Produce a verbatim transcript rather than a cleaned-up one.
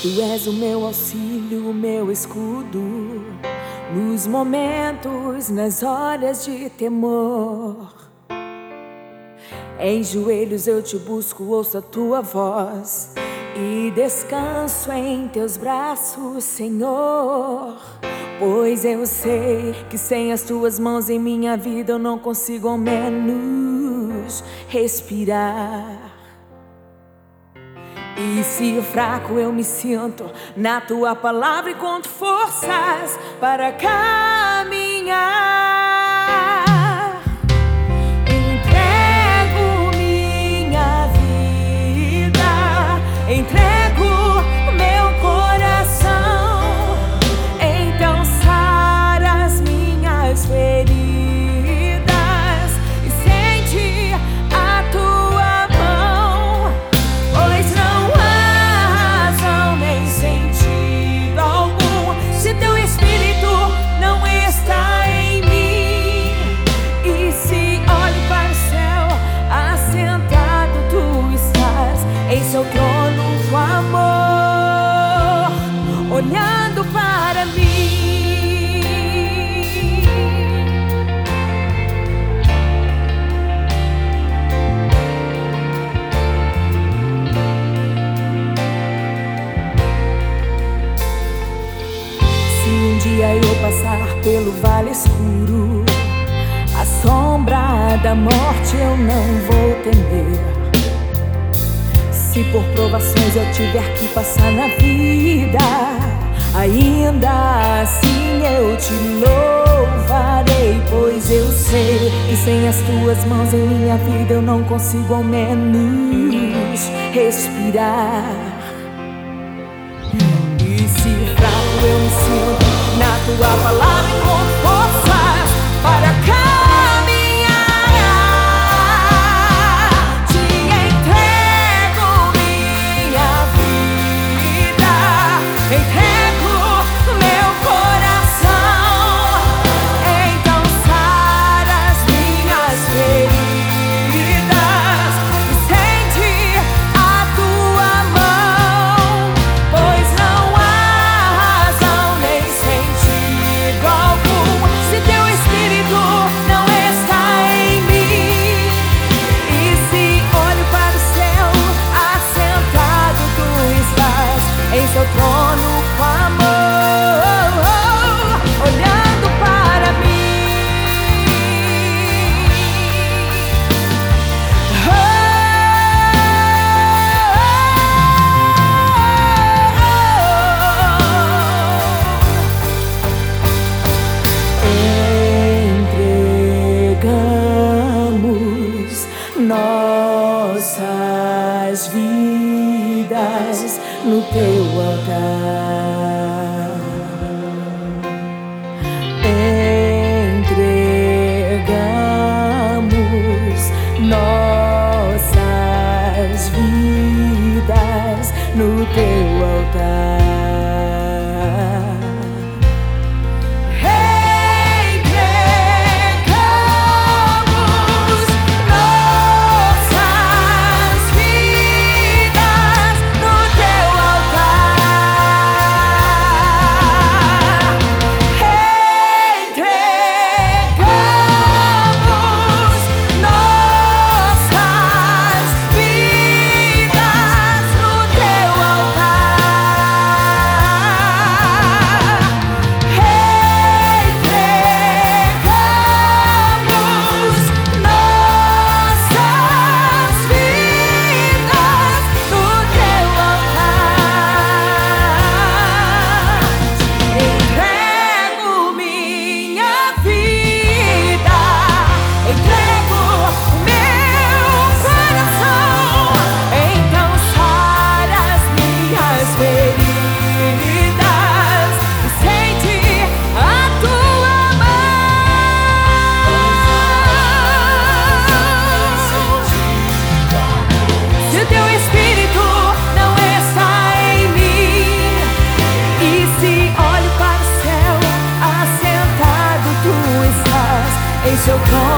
Tu és o meu auxílio, o meu escudo, nos momentos, nas horas de temor. Em joelhos eu te busco, ouço a tua voz e descanso em teus braços, Senhor. Pois eu sei que sem as tuas mãos em minha vida eu não consigo ao menos respirar. E se fraco eu me sinto, na tua palavra encontro forças para caminhar. Entrego minha vida, entrego meu coração. Então sara as minhas feridas e sente a tua mão, pois não seu trono com amor, olhando para mim. Se um dia eu passar pelo vale escuro, a sombra da morte eu não vou temer. Se por provações eu tiver que passar na vida, ainda assim eu te louvarei. Pois eu sei que sem as tuas mãos em minha vida eu não consigo ao menos respirar. E se fraco eu me sinto, na tua palavra encontro forças para caminhar. Em seu trono com amor, olhando para mim. Oh, oh, oh. Entregamos nossas vidas no teu altar. Entregamos nossas vidas no teu altar. Em seu trono